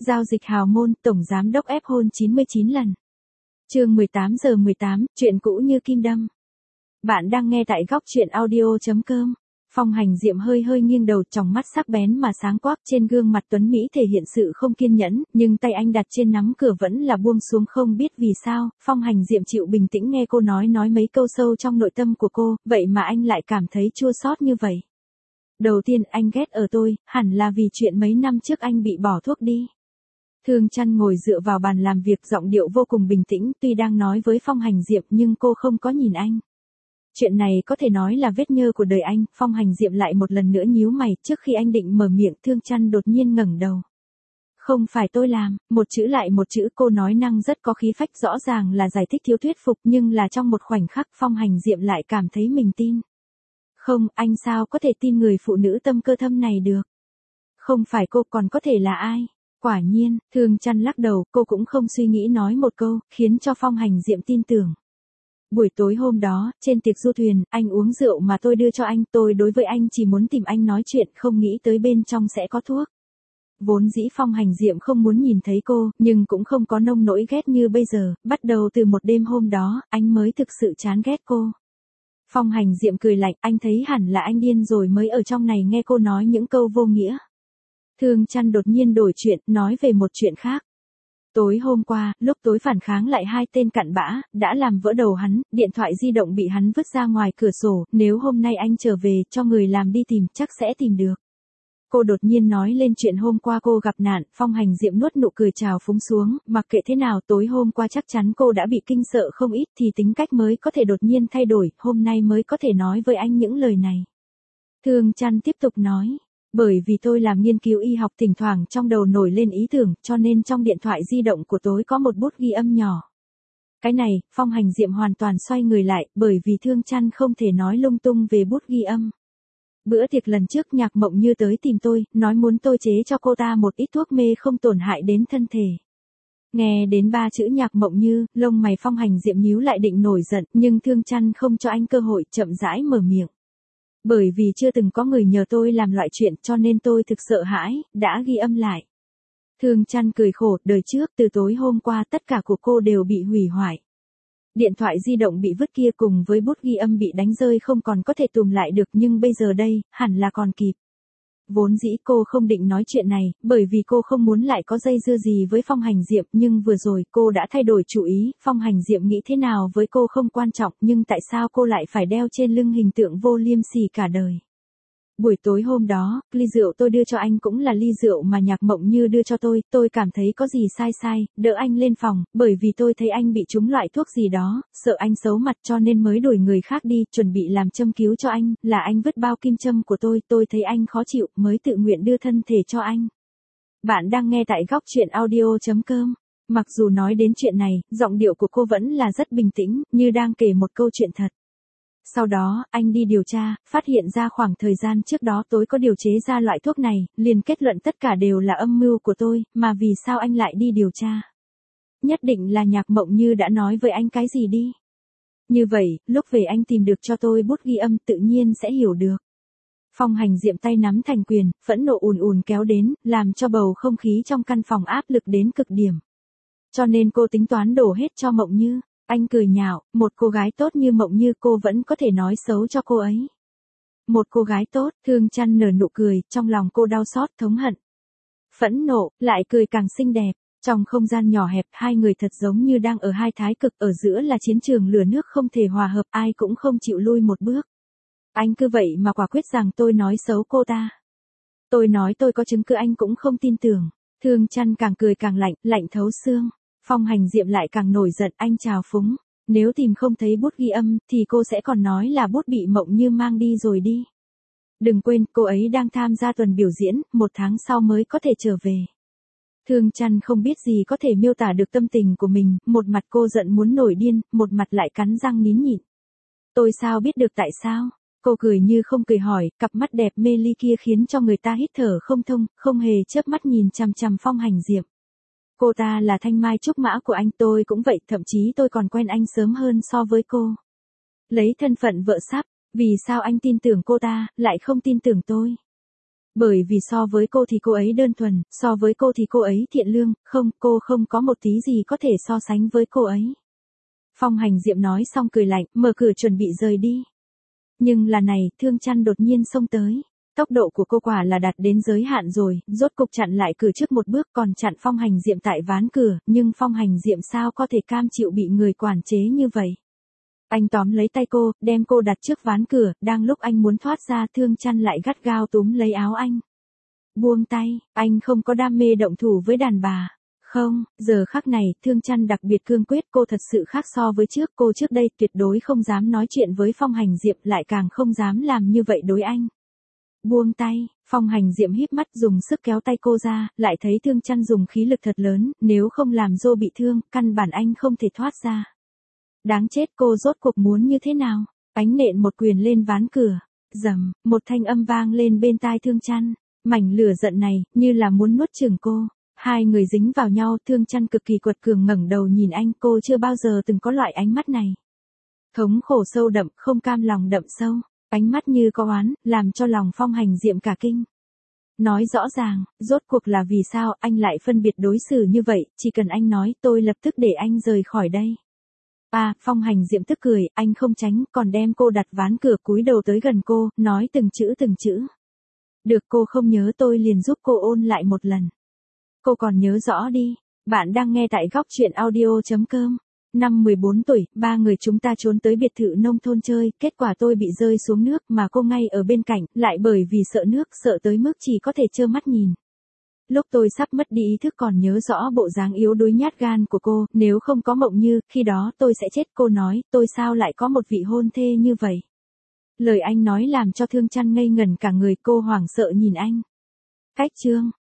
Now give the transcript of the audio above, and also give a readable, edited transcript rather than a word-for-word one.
Giao dịch hào môn, tổng giám đốc ép hôn 99 lần. Chương 18:18, chuyện cũ như kim đâm. Bạn đang nghe tại góc truyện audio.com. Phong Hành Diệm hơi hơi nghiêng đầu, tròng mắt sắc bén mà sáng quắc, trên gương mặt tuấn mỹ thể hiện sự không kiên nhẫn, nhưng tay anh đặt trên nắm cửa vẫn là buông xuống, không biết vì sao. Phong Hành Diệm chịu bình tĩnh nghe cô nói mấy câu sâu trong nội tâm của cô, vậy mà anh lại cảm thấy chua xót như vậy. Đầu tiên anh ghét ở tôi, hẳn là vì chuyện mấy năm trước anh bị bỏ thuốc đi. Thương Chăn ngồi dựa vào bàn làm việc, giọng điệu vô cùng bình tĩnh, tuy đang nói với Phong Hành Diệm nhưng cô không có nhìn anh. Chuyện này có thể nói là vết nhơ của đời anh. Phong Hành Diệm lại một lần nữa nhíu mày, trước khi anh định mở miệng, Thương Chăn đột nhiên ngẩng đầu. Không phải tôi làm, một chữ lại một chữ, cô nói năng rất có khí phách, rõ ràng là giải thích thiếu thuyết phục, nhưng là trong một khoảnh khắc Phong Hành Diệm lại cảm thấy mình tin. Không, anh sao có thể tin người phụ nữ tâm cơ thâm này được? Không phải cô còn có thể là ai? Quả nhiên, Thương Chăn lắc đầu, cô cũng không suy nghĩ nói một câu, khiến cho Phong Hành Diệm tin tưởng. Buổi tối hôm đó, trên tiệc du thuyền, anh uống rượu mà tôi đưa cho anh, tôi đối với anh chỉ muốn tìm anh nói chuyện, không nghĩ tới bên trong sẽ có thuốc. Vốn dĩ Phong Hành Diệm không muốn nhìn thấy cô, nhưng cũng không có nông nỗi ghét như bây giờ, bắt đầu từ một đêm hôm đó, anh mới thực sự chán ghét cô. Phong Hành Diệm cười lạnh, anh thấy hẳn là anh điên rồi mới ở trong này nghe cô nói những câu vô nghĩa. Thương Chăn đột nhiên đổi chuyện, nói về một chuyện khác. Tối hôm qua, lúc tối phản kháng lại hai tên cặn bã, đã làm vỡ đầu hắn, điện thoại di động bị hắn vứt ra ngoài cửa sổ, nếu hôm nay anh trở về, cho người làm đi tìm, chắc sẽ tìm được. Cô đột nhiên nói lên chuyện hôm qua cô gặp nạn, Phong Hành Diệm nuốt nụ cười trào phúng xuống, mặc kệ thế nào tối hôm qua chắc chắn cô đã bị kinh sợ không ít thì tính cách mới có thể đột nhiên thay đổi, hôm nay mới có thể nói với anh những lời này. Thương Chăn tiếp tục nói. Bởi vì tôi làm nghiên cứu y học, thỉnh thoảng trong đầu nổi lên ý tưởng, cho nên trong điện thoại di động của tôi có một bút ghi âm nhỏ. Cái này, Phong Hành Diệm hoàn toàn xoay người lại, bởi vì Thương Chăn không thể nói lung tung về bút ghi âm. Bữa tiệc lần trước Nhạc Mộng Như tới tìm tôi, nói muốn tôi chế cho cô ta một ít thuốc mê không tổn hại đến thân thể. Nghe đến ba chữ Nhạc Mộng Như, lông mày Phong Hành Diệm nhíu lại định nổi giận, nhưng Thương Chăn không cho anh cơ hội, chậm rãi mở miệng. Bởi vì chưa từng có người nhờ tôi làm loại chuyện cho nên tôi thực sợ hãi, đã ghi âm lại. Thương Chăn cười khổ, đời trước từ tối hôm qua tất cả của cô đều bị hủy hoại. Điện thoại di động bị vứt kia cùng với bút ghi âm bị đánh rơi không còn có thể tùm lại được, nhưng bây giờ đây, hẳn là còn kịp. Vốn dĩ cô không định nói chuyện này, bởi vì cô không muốn lại có dây dưa gì với Phong Hành Diệm, nhưng vừa rồi cô đã thay đổi chủ ý, Phong Hành Diệm nghĩ thế nào với cô không quan trọng, nhưng tại sao cô lại phải đeo trên lưng hình tượng vô liêm sỉ cả đời. Buổi tối hôm đó, ly rượu tôi đưa cho anh cũng là ly rượu mà Nhạc Mộng Như đưa cho tôi cảm thấy có gì sai, đỡ anh lên phòng, bởi vì tôi thấy anh bị trúng loại thuốc gì đó, sợ anh xấu mặt cho nên mới đuổi người khác đi, chuẩn bị làm châm cứu cho anh, là anh vứt bao kim châm của tôi thấy anh khó chịu, mới tự nguyện đưa thân thể cho anh. Bạn đang nghe tại góc truyện audio.com. Mặc dù nói đến chuyện này, giọng điệu của cô vẫn là rất bình tĩnh, như đang kể một câu chuyện thật. Sau đó, anh đi điều tra, phát hiện ra khoảng thời gian trước đó tôi có điều chế ra loại thuốc này, liền kết luận tất cả đều là âm mưu của tôi, mà vì sao anh lại đi điều tra? Nhất định là Nhạc Mộng Như đã nói với anh cái gì đi. Như vậy, lúc về anh tìm được cho tôi bút ghi âm tự nhiên sẽ hiểu được. Phong Hành Diệm tay nắm thành quyền, phẫn nộ ùn ùn kéo đến, làm cho bầu không khí trong căn phòng áp lực đến cực điểm. Cho nên cô tính toán đổ hết cho Mộng Như. Anh cười nhạo, một cô gái tốt như Mộng Như cô vẫn có thể nói xấu cho cô ấy. Một cô gái tốt, Thương Chăn nở nụ cười, trong lòng cô đau xót, thống hận. Phẫn nộ, lại cười càng xinh đẹp. Trong không gian nhỏ hẹp, hai người thật giống như đang ở hai thái cực, ở giữa là chiến trường lửa nước không thể hòa hợp, ai cũng không chịu lui một bước. Anh cứ vậy mà quả quyết rằng tôi nói xấu cô ta. Tôi nói tôi có chứng cứ anh cũng không tin tưởng. Thương Chăn càng cười càng lạnh, lạnh thấu xương. Phong Hành Diệm lại càng nổi giận, anh chào phúng. Nếu tìm không thấy bút ghi âm, thì cô sẽ còn nói là bút bị Mộng Như mang đi rồi đi. Đừng quên, cô ấy đang tham gia tuần biểu diễn, 1 tháng sau mới có thể trở về. Thương Chăn không biết gì có thể miêu tả được tâm tình của mình, một mặt cô giận muốn nổi điên, một mặt lại cắn răng nín nhịn. Tôi sao biết được tại sao? Cô cười như không cười hỏi, cặp mắt đẹp mê ly kia khiến cho người ta hít thở không thông, không hề chớp mắt nhìn chằm chằm Phong Hành Diệm. Cô ta là thanh mai trúc mã của anh, tôi cũng vậy, thậm chí tôi còn quen anh sớm hơn so với cô. Lấy thân phận vợ sắp, vì sao anh tin tưởng cô ta, lại không tin tưởng tôi? Bởi vì so với cô thì cô ấy đơn thuần, so với cô thì cô ấy thiện lương, không, cô không có một tí gì có thể so sánh với cô ấy. Phong Hành Diệm nói xong cười lạnh, mở cửa chuẩn bị rời đi. Nhưng là này, Thương Chăn đột nhiên xông tới. Tốc độ của cô quả là đạt đến giới hạn rồi, rốt cục chặn lại cửa trước một bước còn chặn Phong Hành Diệm tại ván cửa, nhưng Phong Hành Diệm sao có thể cam chịu bị người quản chế như vậy. Anh tóm lấy tay cô, đem cô đặt trước ván cửa, đang lúc anh muốn thoát ra Thương Chăn lại gắt gao túm lấy áo anh. Buông tay, anh không có đam mê động thủ với đàn bà. Không, giờ khắc này, Thương Chăn đặc biệt cương quyết, cô thật sự khác so với trước, cô trước đây tuyệt đối không dám nói chuyện với Phong Hành Diệm, lại càng không dám làm như vậy đối anh. Buông tay, Phong Hành Diệm híp mắt dùng sức kéo tay cô ra, lại thấy Thương Chăn dùng khí lực thật lớn, nếu không làm Dô bị thương, căn bản anh không thể thoát ra. Đáng chết, cô rốt cuộc muốn như thế nào? Ánh nện một quyền lên ván cửa, rầm, một thanh âm vang lên bên tai Thương Chăn, mảnh lửa giận này, như là muốn nuốt chửng cô. Hai người dính vào nhau, Thương Chăn cực kỳ quật cường ngẩng đầu nhìn anh, cô chưa bao giờ từng có loại ánh mắt này. Thống khổ sâu đậm, không cam lòng đậm sâu, ánh mắt như có oán, làm cho lòng Phong Hành Diệm cả kinh. Nói rõ ràng, rốt cuộc là vì sao anh lại phân biệt đối xử như vậy, chỉ cần anh nói, tôi lập tức để anh rời khỏi đây. Phong Hành Diệm tức cười, anh không tránh, còn đem cô đặt ván cửa cúi đầu tới gần cô, nói từng chữ từng chữ. Được, cô không nhớ tôi liền giúp cô ôn lại một lần. Cô còn nhớ rõ đi. Bạn đang nghe tại góc truyện audio.com. Năm 14 tuổi, ba người chúng ta trốn tới biệt thự nông thôn chơi, kết quả tôi bị rơi xuống nước mà cô ngay ở bên cạnh, lại bởi vì sợ nước, sợ tới mức chỉ có thể trơ mắt nhìn. Lúc tôi sắp mất đi ý thức còn nhớ rõ bộ dáng yếu đuối nhát gan của cô, nếu không có Mộng Như, khi đó tôi sẽ chết. Cô nói, tôi sao lại có một vị hôn thê như vậy. Lời anh nói làm cho Thương Chăn ngây ngẩn cả người, cô hoảng sợ nhìn anh. Cách chương.